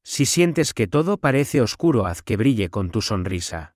Si sientes que todo parece oscuro, haz que brille con tu sonrisa.